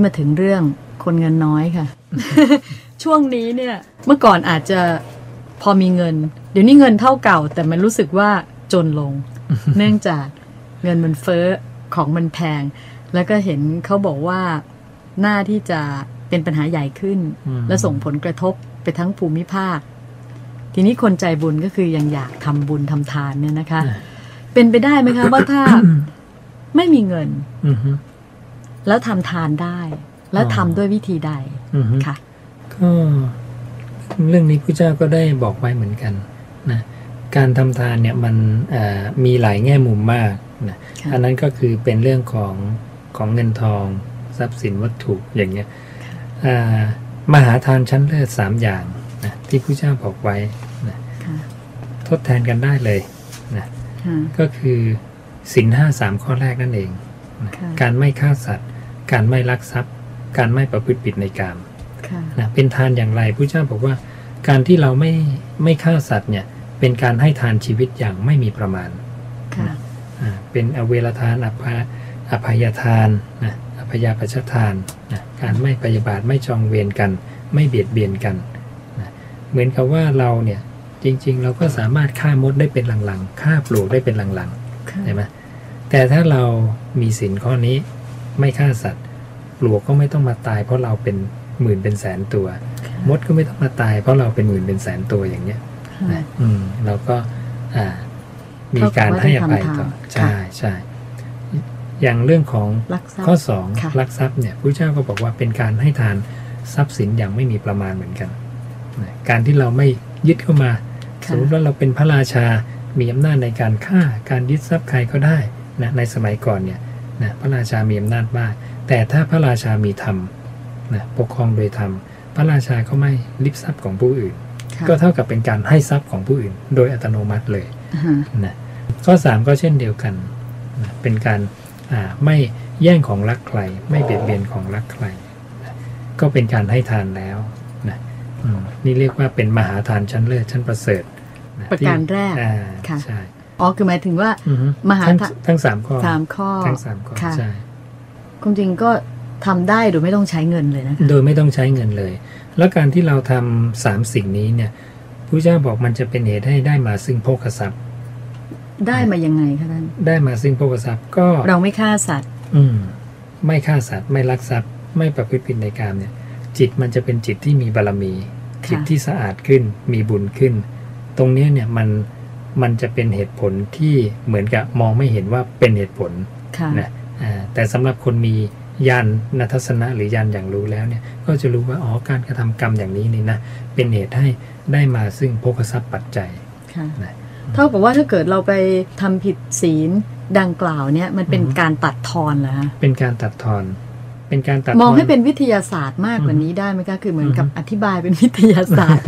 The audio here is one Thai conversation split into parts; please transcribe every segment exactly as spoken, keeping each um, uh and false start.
มาถึงเรื่องคนเงินน้อยค่ะ ช่วงนี้เนี่ยเมื่อก่อนอาจจะพอมีเงินเดี๋ยวนี้เงินเท่าเก่าแต่มันรู้สึกว่าจนลง เนื่องจากเงินมันเฟ้อของมันแพงแล้วก็เห็นเขาบอกว่าหน้าที่จะเป็นปัญหาใหญ่ขึ้นและส่งผลกระทบไปทั้งภูมิภาคทีนี้คนใจบุญก็คือยังอยากทำบุญทำทานเนี่ยนะคะ เป็นไปได้ไหมคะ ว่าถ้าไม่มีเงินแล้วทำทานได้แล้วทำด้วยวิธีใดค่ะก็เรื่องนี้พระเจ้าก็ได้บอกไว้เหมือนกันนะการทำทานเนี่ยมันมีหลายแง่มุมมากนะอันนั้นก็คือเป็นเรื่องของของเงินทองทรัพย์สินวัตถุอย่างเงี้ยมหาทานชั้นเลิศสามอย่างนะที่พระเจ้าบอกไว้นะทดแทนกันได้เลยนะก็คือศีลห้าสามข้อแรกนั่นเองนะการไม่ฆ่าสัตว์การไม่ลักทรัพย์การไม่ประพฤติผิดในกามนะเป็นทานอย่างไรพระเจ้าบอกว่าการที่เราไม่ไม่ฆ่าสัตว์เนี่ยเป็นการให้ทานชีวิตอย่างไม่มีประมาณนะเป็นอเวรทานอภาอภัยทานนะอภยาปัชทานนะการไม่พยาบาทไม่จองเวรกันไม่เบียดเบียนกันนะเหมือนกับว่าเราเนี่ยจริงๆเราก็สามารถฆ่ามดได้เป็นหลังๆฆ่าปลวกได้เป็นหลังๆใช่ไหมแต่ถ้าเรามีศีลข้อนี้ไม่ฆ่าสัตว์ปลวกก็ไม่ต้องมาตายเพราะเราเป็นหมื่นเป็นแสนตัวมดก็ไม่ต้องมาตายเพราะเราเป็นหมื่นเป็นแสนตัวอย่างเนี้ยนะอืมเราก็อ่ามีการให้อภัยต่อใช่ใช่อย่างเรื่องของข้อสองลักทรัพย์เนี่ยพระเจ้าก็บอกว่าเป็นการให้ทานทรัพย์สินอย่างไม่มีประมาณเหมือนกันนะการที่เราไม่ยึดเข้ามาสมมติว่าเราเป็นพระราชามีอำนาจในการฆ่าการยึดทรัพย์ใครก็ได้นะในสมัยก่อนเนี่ยนะพระราชามีอำนาจมากแต่ถ้าพระราชามีธรรมนะปกครองโดยธรรมพระราชาก็ไม่ริบทรัพย์ของผู้อื่นก็เท่ากับเป็นการให้ทรัพย์ของผู้อื่นโดยอัตโนมัติเลยนะข้อสามก็เช่นเดียวกันนะเป็นการไม่แย่งของรักใครไม่เบียดเบียนของรักใครนะก็เป็นการให้ทานแล้วนะนี่เรียกว่าเป็นมหาทานชั้นเลิศชั้นประเสริฐนะประการแรกค่ะใช่อ๋อคือหมายถึงว่ามหาทานทั้งสามข้อสามข้อทั้งสามข้อใช่ความจริงก็ทำได้โดยไม่ต้องใช้เงินเลยนะโดยไม่ต้องใช้เงินเลยแล้วการที่เราทำสามสิ่งนี้เนี่ยพระเจ้าบอกมันจะเป็นเหตุให้ได้มาซึ่งโภคทรัพย์ได้มายังไงคะท่านได้มาซึ่งโภคทรัพย์ก็เราไม่ฆ่าสัตว์อืมไม่ฆ่าสัตว์ไม่ลักทรัพย์ไม่ประพฤติผิดในกามเนี่ยจิตมันจะเป็นจิตที่มีบารมีจิตที่สะอาดขึ้นมีบุญขึ้นตรงนี้เนี่ยมันมันจะเป็นเหตุผลที่เหมือนกับมองไม่เห็นว่าเป็นเหตุผลนะอ่าแต่สำหรับคนมีญาณทัศนะหรือญาณอย่างรู้แล้วเนี่ยก็จะรู้ว่าอ๋อการกระทำกรรมอย่างนี้นี่นะเป็นเหตุให้ได้มาซึ่งโภคทรัพย์ปัจจัยนะเท่ากับว่าถ้าเกิดเราไปทำผิดศีลดังกล่าวเนี่ยมันเป็นการตัดทอนเหรอฮะเป็นการตัดทอนเป็นการตัดมองให้เป็นวิทยาศาสตร์มากกว่านี้ได้ไหมคะคือเหมือนกับอธิบายเป็นวิทยาศาสตร์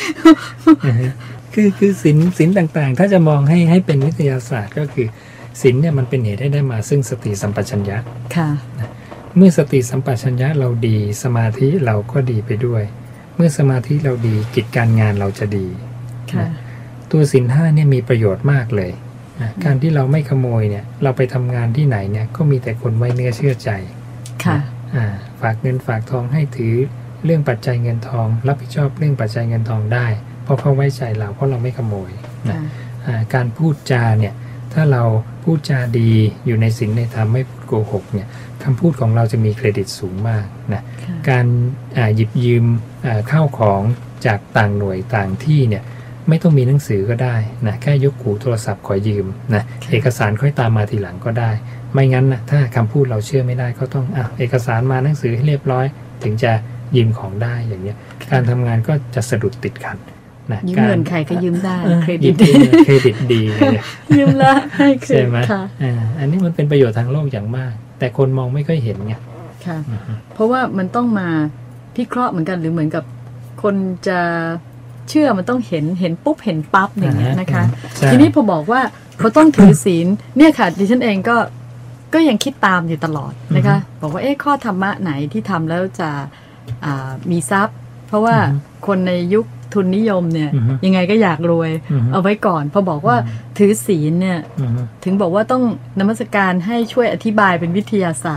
คือคือศีลศีลต่างๆถ้าจะมองให้ให้เป็นวิทยาศาสตร์ก็คือศีลเนี่ยมันเป็นเหตุให้ได้มาซึ่งสติสัมปชัญญะค่ะเมื่อสติสัมปชัญญะเราดีสมาธิเราก็ดีไปด้วยเมื่อสมาธิเราดีกิจการงานเราจะดีค่ะตัวศีลห้าเนี่ยมีประโยชน์มากเลยนะการที่เราไม่ขโมยเนี่ยเราไปทำงานที่ไหนเนี่ยก็มีแต่คนไว้เนื้อเชื่อใจค่ะอ่าฝากเงินฝากทองให้ถือเรื่องปัจจัยเงินทองรับผิดชอบเรื่องปัจจัยเงินทองได้เพราะเขาไว้ใจเราเพราะเราไม่ขโมยนะอ่าการพูดจาเนี่ยถ้าเราพูดจาดีอยู่ในศีลในธรรมไม่พูดโกหกเนี่ยคำพูดของเราจะมีเครดิตสูงมากนะการหยิบยืมข้าวของจากต่างหน่วยต่างที่เนี่ยไม่ต้องมีหนังสือก็ได้นะแค่ยกหูโทรศัพท์ขอยืมนะเอกสารค่อยตามมาทีหลังก็ได้ไม่งั้นนะถ้าคำพูดเราเชื่อไม่ได้ก็ต้องอ่ะเอกสารมาหนังสือให้เรียบร้อยถึงจะยืมของได้อย่างเงี้ยการทำงานก็จะสะดุดติดขัดนะยืมเงินใครก็ยืมได้เครดิตเครดิตดียืมละให้เครดิตใช่ไหมอ่าอันนี้มันเป็นประโยชน์ทางโลกอย่างมากแต่คนมองไม่ค่อยเห็นไงค่ะเพราะว่ามันต้องมาพิเคราะห์เหมือนกันหรือเหมือนกับคนจะเชื่อมันต้องเห็นเห็นปุ๊บเห็นปั๊บอย่างเงี้ยนะคะทีนี้พอบอกว่าเขาต้องถือศีลเนี่ยค่ะดิฉันเองก็ก็ยังคิดตามอยู่ตลอดนะคะบอกว่าเอ๊ะข้อธรรมะไหนที่ทำแล้วจะมีทรัพย์เพราะว่าคนในยุคทุนนิยมเนี่ยยังไงก็อยากรวยเอาไว้ก่อนพอบอกว่าถือศีลเนี่ยถึงบอกว่าต้องนมัสการให้ช่วยอธิบายเป็นวิทยาศาสตร์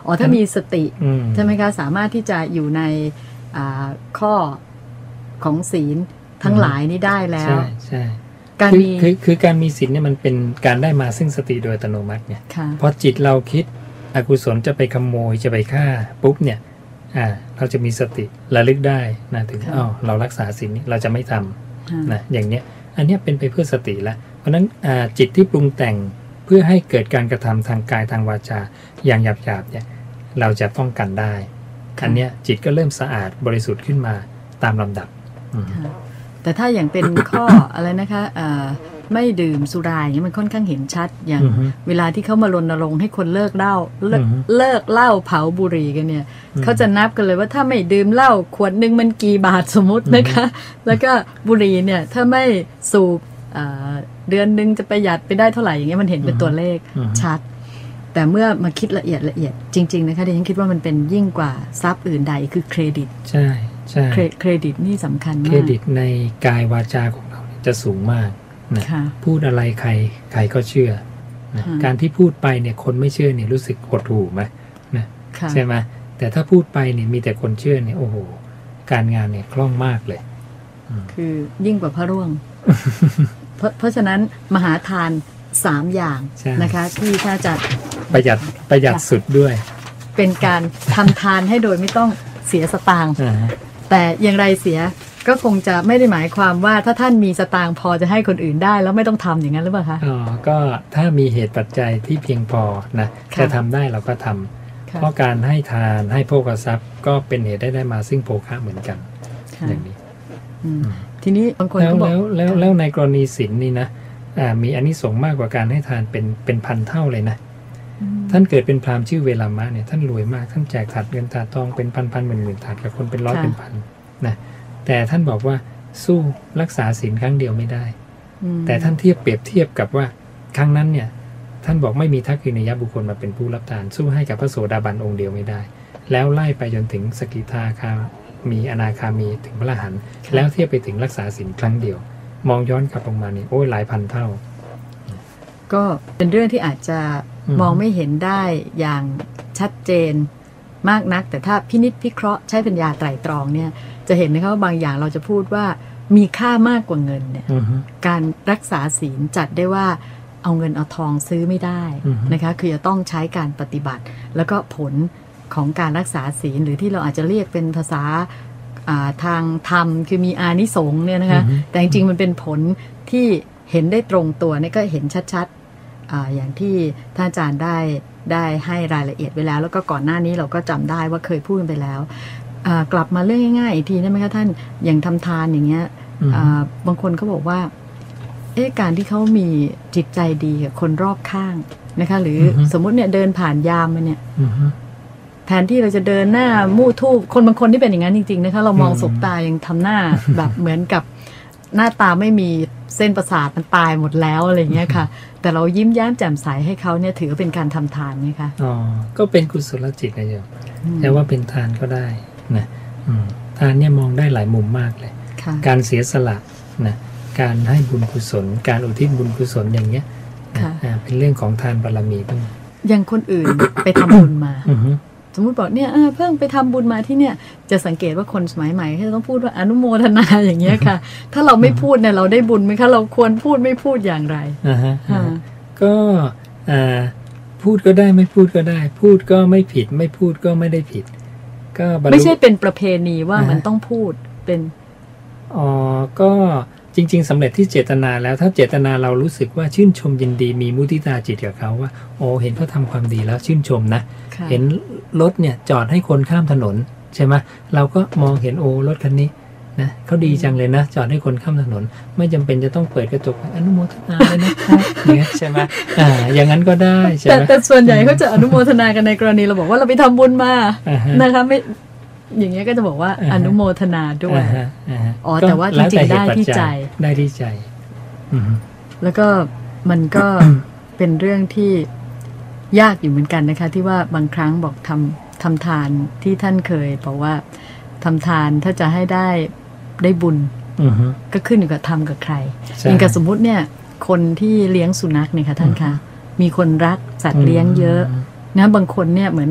อ๋อถ้ามีสติใช่ไหมคะสามารถที่จะอยู่ในข้อของศีลทั้งหลายนี้ได้แล้วใช่ใช่การมีคือคือการมีศีลเนี่ยมันเป็นการได้มาซึ่งสติโดยอัตโนมัติเนี่ยพอจิตเราคิดอกุศลจะไปขโมยจะไปฆ่าปุ๊บเนี่ยอ่าเราจะมีสติระลึกได้นะถึงอ้าวเรารักษาศีลนี้เราจะไม่ทำนะอย่างเนี้ยอันนี้เป็นไปเพื่อสติแล้วเพราะฉะนั้นจิตที่ปรุงแต่งเพื่อให้เกิดการกระทำทางกายทางวาจาอย่างหยาบๆเนี่ยเราจะป้องกันได้อันเนี้ยจิตก็เริ่มสะอาดบริสุทธิ์ขึ้นมาตามลำดับแต่ถ้าอย่างเป็น ข้อ อะไรนะคะไม่ดื่มสุราอย่างนี้มันค่อนข้างเห็นชัดอย่างเวลาที่เขามารณรงค์ให้คนเลิกเหล้าเลิกเลิกเหล้าเผาบุหรี่กันเนี่ยเขาจะนับกันเลยว่าถ้าไม่ดื่มเหล้าขวดหนึ่งมันกี่บาทสมมตินะคะแล้วก็บุหรี่เนี่ยถ้าไม่สูบเดือนหนึ่งจะประหยัดไปได้เท่าไหร่อย่างเงี้ยมันเห็นเป็นตัวเลขชัดแต่เมื่อมาคิดละเอียดละเอียดจริงๆนะคะดิฉันคิดว่ามันเป็นยิ่งกว่าทรัพย์อื่นใดคือเครดิตใช่ใช่เครดิตนี่สำคัญมากเครดิตในกายวาจาของเราจะสูงมากนะพูดอะไรใครใครก็เชื่อนะการที่พูดไปเนี่ยคนไม่เชื่อเนี่ยรู้สึกหดหู่ไหมนะใช่ไหมแต่ถ้าพูดไปเนี่ยมีแต่คนเชื่อเนี่ยโอ้โหการงานเนี่ยคล่องมากเลยคือยิ่งกว่าพระร่วง เพราะเพราะฉะนั้นมหาทานสามอย่างนะคะที่ถ้าจะประหยัดประหยัดสุดด้วยเป็นการทำทานให้โดยไม่ต้องเสียสตางค์แต่อย่างไรเสียก็คงจะไม่ได้หมายความว่าถ้าท่านมีสตางค์พอจะให้คนอื่นได้แล้วไม่ต้องทำอย่างนั้นหรือเปล่าคะอ๋อก็ถ้ามีเหตุปัจจัยที่เพียงพอนะจะทำได้เราก็ทำเพราะการให้ทานให้โภคทรัพย์ก็เป็นเหตุได้ได้มาซึ่งโภคะเหมือนกันอย่างนี้ทีนี้บางคนก็บอกแล้วแล้วแล้วในกรณีศีลนี่นะมีอานิสงส์มากกว่าการให้ทานเป็นเป็นพันเท่าเลยนะท่านเกิดเป็นพราหมณ์ชื่อเวลามะเนี่ยท่านรวยมากท่านแจกถาดเงินถาดทองเป็นพันพันหมื่นหมื่นถาดกับคนเป็นร้อยเป็นพันนะแต่ท่านบอกว่าสู้รักษาศีลครั้งเดียวไม่ได้แต่ท่านเทียบเปรียบเทียบกับว่าครั้งนั้นเนี่ยท่านบอกไม่มีทักษิณยบุคคลมาเป็นผู้รับทานสู้ให้กับพระโสดาบันองค์เดียวไม่ได้แล้วไล่ไปจนถึงสกิทาคามีอนาคามีถึงพระอรหันต์แล้วเทียบไปถึงรักษาศีลครั้งเดียวมองย้อนกลับลงมานี่โอ้ยหลายพันเท่าก็เป็นเรื่องที่อาจจะมองไม่เห็นได้อย่างชัดเจนมากนักแต่ถ้าพินิจพิเคราะห์ใช้ปัญญาไตร่ตรองเนี่ยจะเห็นนะคะว่าบางอย่างเราจะพูดว่ามีค่ามากกว่าเงินเนี่ย uh-huh. การรักษาศีลจัดได้ว่าเอาเงินเอาทองซื้อไม่ได้ uh-huh. นะคะคือจะต้องใช้การปฏิบัติแล้วก็ผลของการรักษาศีลหรือที่เราอาจจะเรียกเป็นภาษาทางธรรมคือมีอานิสงส์เนี่ยนะคะ uh-huh. แต่จริงๆมันเป็นผลที่เห็นได้ตรงตัวนี่ก็เห็นชัดๆ อ, อย่างที่ท่านอาจารย์ได้ได้ให้รายละเอียดไว้แล้วแล้วก็ก่อนหน้านี้เราก็จำได้ว่าเคยพูดไปแล้วกลับมาเรื่องง่ายๆอีกทีได้ไหมคะท่านอย่างทำทานอย่างเงี้ยบางคนเขาบอกว่าเอ๊ะการที่เขามีจิตใจดีกับคนรอบข้างนะคะหรือ uh-huh. สมมุติเนี่ยเดินผ่านยามมาเนี่ย uh-huh. แทนที่เราจะเดินหน้ามู่ทูบคนบางคนที่เป็นอย่างนั้นจริงๆนะคะเรามองสบตายังทำหน้า แบบเหมือนกับหน้าตาไม่มีเส้นประสาทมันตายหมดแล้วอะไรเงี้ยค่ะแต่เรายิ้มแย้มแจ่มใสให้เขาเนี่ยถือเป็นการทำทานไหมคะอ๋อก็เป็นกุศลจิตนะโยมแต่ว่าเป็นทานก็ได้นะทานเนี่ยมองได้หลายมุมมากเลยการเสียสละนะการให้บุญกุศลการอุทิศบุญกุศลอย่างเงี้ยเป็นเรื่องของทานบารมีบ้างอย่างคนอื่น ไปทำบุญมาสมมุติบอกเนี่ยเพิ่งไปทำบุญมาที่เนี่ยจะสังเกตว่าคนสมัยใหม่เขาต้องพูดว่าอนุโมทนาอย่างเงี้ยค่ะถ้าเราไม่พูดเนี่ยเราได้บุญไหมคะเราควรพูดไม่พูดอย่างไรอ่าฮะก็อ่าพูดก็ได้ไม่พูดก็ได้พูดก็ไม่ผิดไม่พูดก็ไม่ได้ผิดก็ไม่ใช่เป็นประเพณีว่ามันต้องพูดเป็นอ๋อก็จริงๆสำเร็จที่เจตนาแล้วถ้าเจตนาเรารู้สึกว่าชื่นชมยินดีมีมุทิตาจิตกับเขาว่าโอ้เห็นเขาทำความดีแล้วชื่นชมนะเห็นรถเนี่ยจอดให้คนข้ามถนนใช่ไหมเราก็มองเห็นโอ้รถคันนี้นะเขาดีจังเลยนะจอดให้คนข้ามถนนไม่จำเป็นจะต้องเปิดกระจกอนุโมทนาเลยนะครับเนี่ยใช่ไหมอ่าอย่างนั้นก็ได้ใช่ไหมแต่ส่วนใหญ่เขาจะอนุโมทนากันในกรณีเราบอกว่าเราไปทำบุญมานะคะไม่อย่างเงี้ยก็จะบอกว่าอนุโมทนาด้วยอ๋อแต่ว่าจริงๆได้ที่ใจได้ที่ใจแล้วก็มันก็เป็นเรื่องที่ยากอยู่เหมือนกันนะคะที่ว่าบางครั้งบอกทำทำทานที่ท่านเคยบอกว่าทำทานถ้าจะให้ได้ได้บุญก็ขึ้นอยู่กับทำกับใครอย่างกับสมมุติเนี่ยคนที่เลี้ยงสุนัขเนี่ยค่ะท่านคะมีคนรักสัตว์เลี้ยงเยอะนะบางคนเนี่ยเหมือนกับ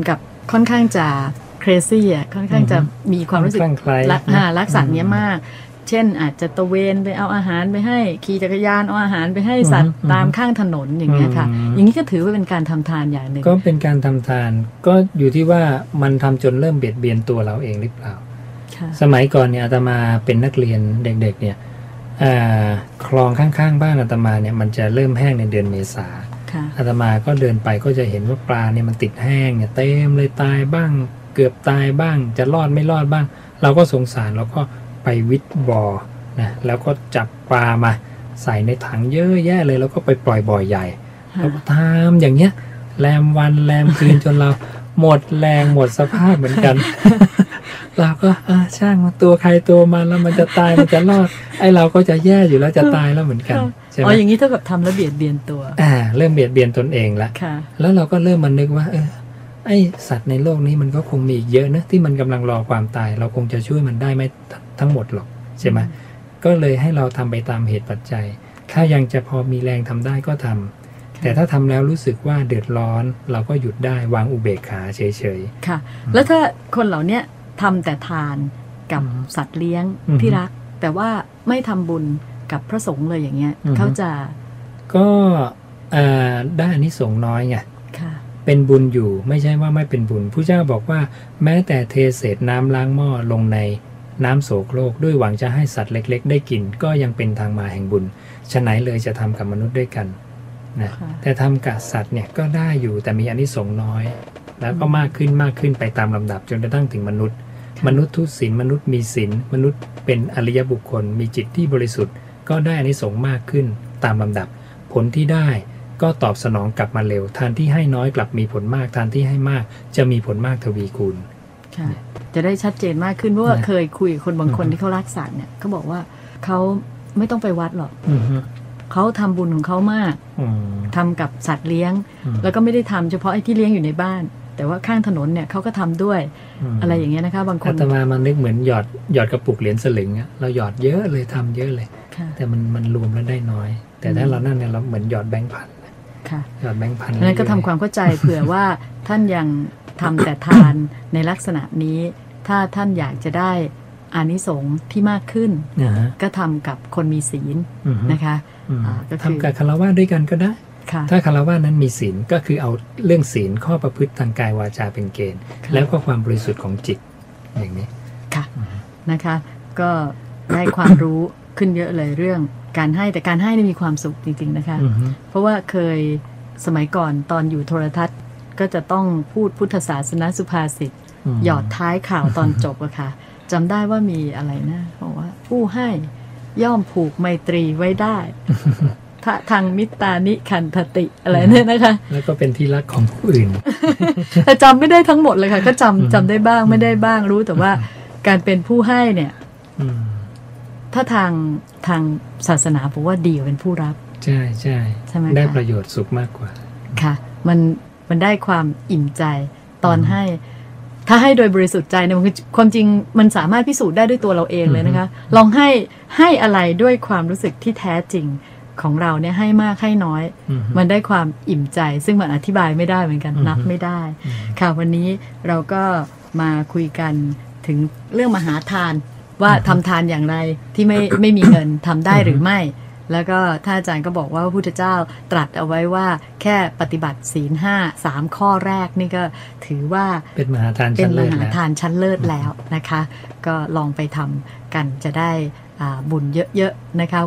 ค่อนข้างจะ crazy อ่ะค่อนข้างจะมีความรู้สึกรักรักสัตว์เนี้ยมากเช่นอาจจะตะเวนไปเอาอาหารไปให้ขี่จักรยานเอาอาหารไปให้สัตว์ตามข้างถนนอย่างเงี้ยค่ะอย่างนี้ก็ถือว่าเป็นการทำทานอย่างหนึ่งก็เป็นการทำทานก็อยู่ที่ว่ามันทำจนเริ่มเบียดเบียนตัวเราเองหรือเปล่าสมัยก่อนเนี่ยอาตมาเป็นนักเรียนเด็กๆเนี่ยคลองข้างๆบ้านอาตมาเนี่ยมันจะเริ่มแห้งในเดือนเมษาอาตมาก็เดินไปก็จะเห็นว่าปลาเนี่ยมันติดแห้งเนี่ยเต็มเลยตายบ้างเกือบตายบ้างจะรอดไม่รอดบ้างเราก็สงสารเราก็ไปวิทบ่อนะแล้วก็จับปลามาใส่ในถังเยอะแยะเลยแล้วก็ไปปล่อยบ่อใหญ่แล้วก็ทำอย่างเงี้ยแรมวันแรมคืนจนเราหมดแรงหมดสภาพเหมือนกัน เราก็ช่างมาตัวใครตัวมันแล้วมันจะตายมันจะรอดไอเราก็จะแย่อยู่แล้วจะตายแล้วเหมือนกันใช่ไหมอ๋ออย่างนี้เท่ากับทำแล้วเบียดเบียนตัวอ่าเริ่มเบียดเบียนตนเองละแล้วเราก็เริ่มมานึกว่าเออไอสัตว์ในโลกนี้มันก็คงมีอีกเยอะนะที่มันกำลังรอความตายเราคงจะช่วยมันได้ไม่ทั้งหมดหรอกใช่ไหมก็เลยให้เราทำไปตามเหตุปัจจัยถ้ายังจะพอมีแรงทำได้ก็ทำแต่ถ้าทำแล้วรู้สึกว่าเดือดร้อนเราก็หยุดได้วางอุเบกขาเฉยๆค่ะแล้วถ้าคนเหล่านี้ทำแต่ทานกับสัตว์เลี้ยงที่รักแต่ว่าไม่ทำบุญกับพระสงฆ์เลยอย่างเงี้ยเขาจะก็ได้อานิสงส์น้อยไงเป็นบุญอยู่ไม่ใช่ว่าไม่เป็นบุญผู้เจ้าบอกว่าแม้แต่เทเศษน้ำล้างหม้อลงในน้ำโสโครกด้วยหวังจะให้สัตว์เล็กๆได้กินก็ยังเป็นทางมาแห่งบุญฉะไหนเลยจะทำกับมนุษย์ด้วยกันนะแต่ทำกับสัตว์เนี่ยก็ได้อยู่แต่มีอานิสงส์น้อยแล้วก็มากขึ้นมากขึ้นไปตามลำดับจนกระทั่งถึงมนุษย์มนุษย์ทุศีลมนุษย์มีศีลมนุษย์เป็นอริยบุคคลมีจิตที่บริสุทธิ์ก็ได้อานิสงส์มากขึ้นตามลำดับผลที่ได้ก็ตอบสนองกลับมาเร็วทานที่ให้น้อยกลับมีผลมากทานที่ให้มากจะมีผลมากทวีคูณจะได้ชัดเจนมากขึ้นเพราะว่าเคยคุยคนบางคนที่เขารักสัตว์เนี่ยเขาบอกว่าเขาไม่ต้องไปวัดหรอกเขาทำบุญของเขามากทำกับสัตว์เลี้ยงแล้วก็ไม่ได้ทำเฉพาะไอ้ที่เลี้ยงอยู่ในบ้านแต่ว่าข้างถนนเนี่ยเขาก็ทำด้วยอะไรอย่างเงี้ยนะคะบางคนอาตมามันนึกเหมือนหยอดหยอดกระปุกเหรียญสลึงอะเราหยอดเยอะเลยทำเยอะเลยแต่มันมันรวมแล้วได้น้อยแต่ถ้าเรานั่นเนี่ยเราเหมือนหยอดแบงค์พันหยอดแบงค์พันนั้นก็ทำความเข้าใจเผื่อว่าท่านยังทำแต่ทานในลักษณะนี้ถ้าท่านอยากจะได้อานิสงส์ที่มากขึ้นก็ทำกับคนมีศีลนะคะทำกับคฤหัสถ์ด้วยกันก็ได้ถ้าคฤหัสถ์นั้นมีศีลก็คือเอาเรื่องศีลข้อประพฤติทางกายวาจาเป็นเกณฑ์แล้วก็ความบริสุทธิ์ของจิตอย่างนี้ค่ะนะคะก็ได้ความรู้ขึ้นเยอะเลยเรื่องการให้แต่การให้นี่มีความสุขจริงๆนะคะเพราะว่าเคยสมัยก่อนตอนอยู่โทรทัศน์ก็จะต้องพูดพุทธศาสนสุภาษิตหยอดท้ายข่าวตอนจบอะค่ะจำได้ว่ามีอะไรนะบอกว่าผู้ให้ย่อมผูกไมตรีไว้ได้ทะทางมิตานิคันธติอะไรเนี่ยนะคะแล้วก็เป็นที่รักของผู้อื่นแต่จำไม่ได้ทั้งหมดเลยค่ะก็จำจำได้บ้างไม่ได้บ้างรู้แต่ว่าการเป็นผู้ให้เนี่ยถ้าทางทางศาสนาบอกว่าดีกว่าเป็นผู้รับใช่ใช่ใช่ไหมได้ประโยชน์สุขมากกว่าค่ะมันมันได้ความอิ่มใจตอนให้ถ้าให้โดยบริสุทธิ์ใจเนี่ยความจริงมันสามารถพิสูจน์ได้ด้วยตัวเราเองเลยนะคะลองให้ให้อะไรด้วยความรู้สึกที่แท้จริงของเราเนี่ยให้มากให้น้อยมันได้ความอิ่มใจซึ่งมันอธิบายไม่ได้เหมือนกันนับไม่ได้ค่ะวันนี้เราก็มาคุยกันถึงเรื่องมหาทานว่าทำทานอย่างไรที่ไม่ไม่มีเงินทำได้หรือไม่แล้วก็ท่านอาจารย์ก็บอกว่าพระพุทธเจ้าตรัสเอาไว้ว่าแค่ปฏิบัติศีลห้าสามข้อแรกนี่ก็ถือว่าเป็นมหาทานชั้นเลิศเป็นมหาทานชั้นเลิศแล้วนะคะก็ลองไปทำกันจะได้บุญเยอะๆนะคะ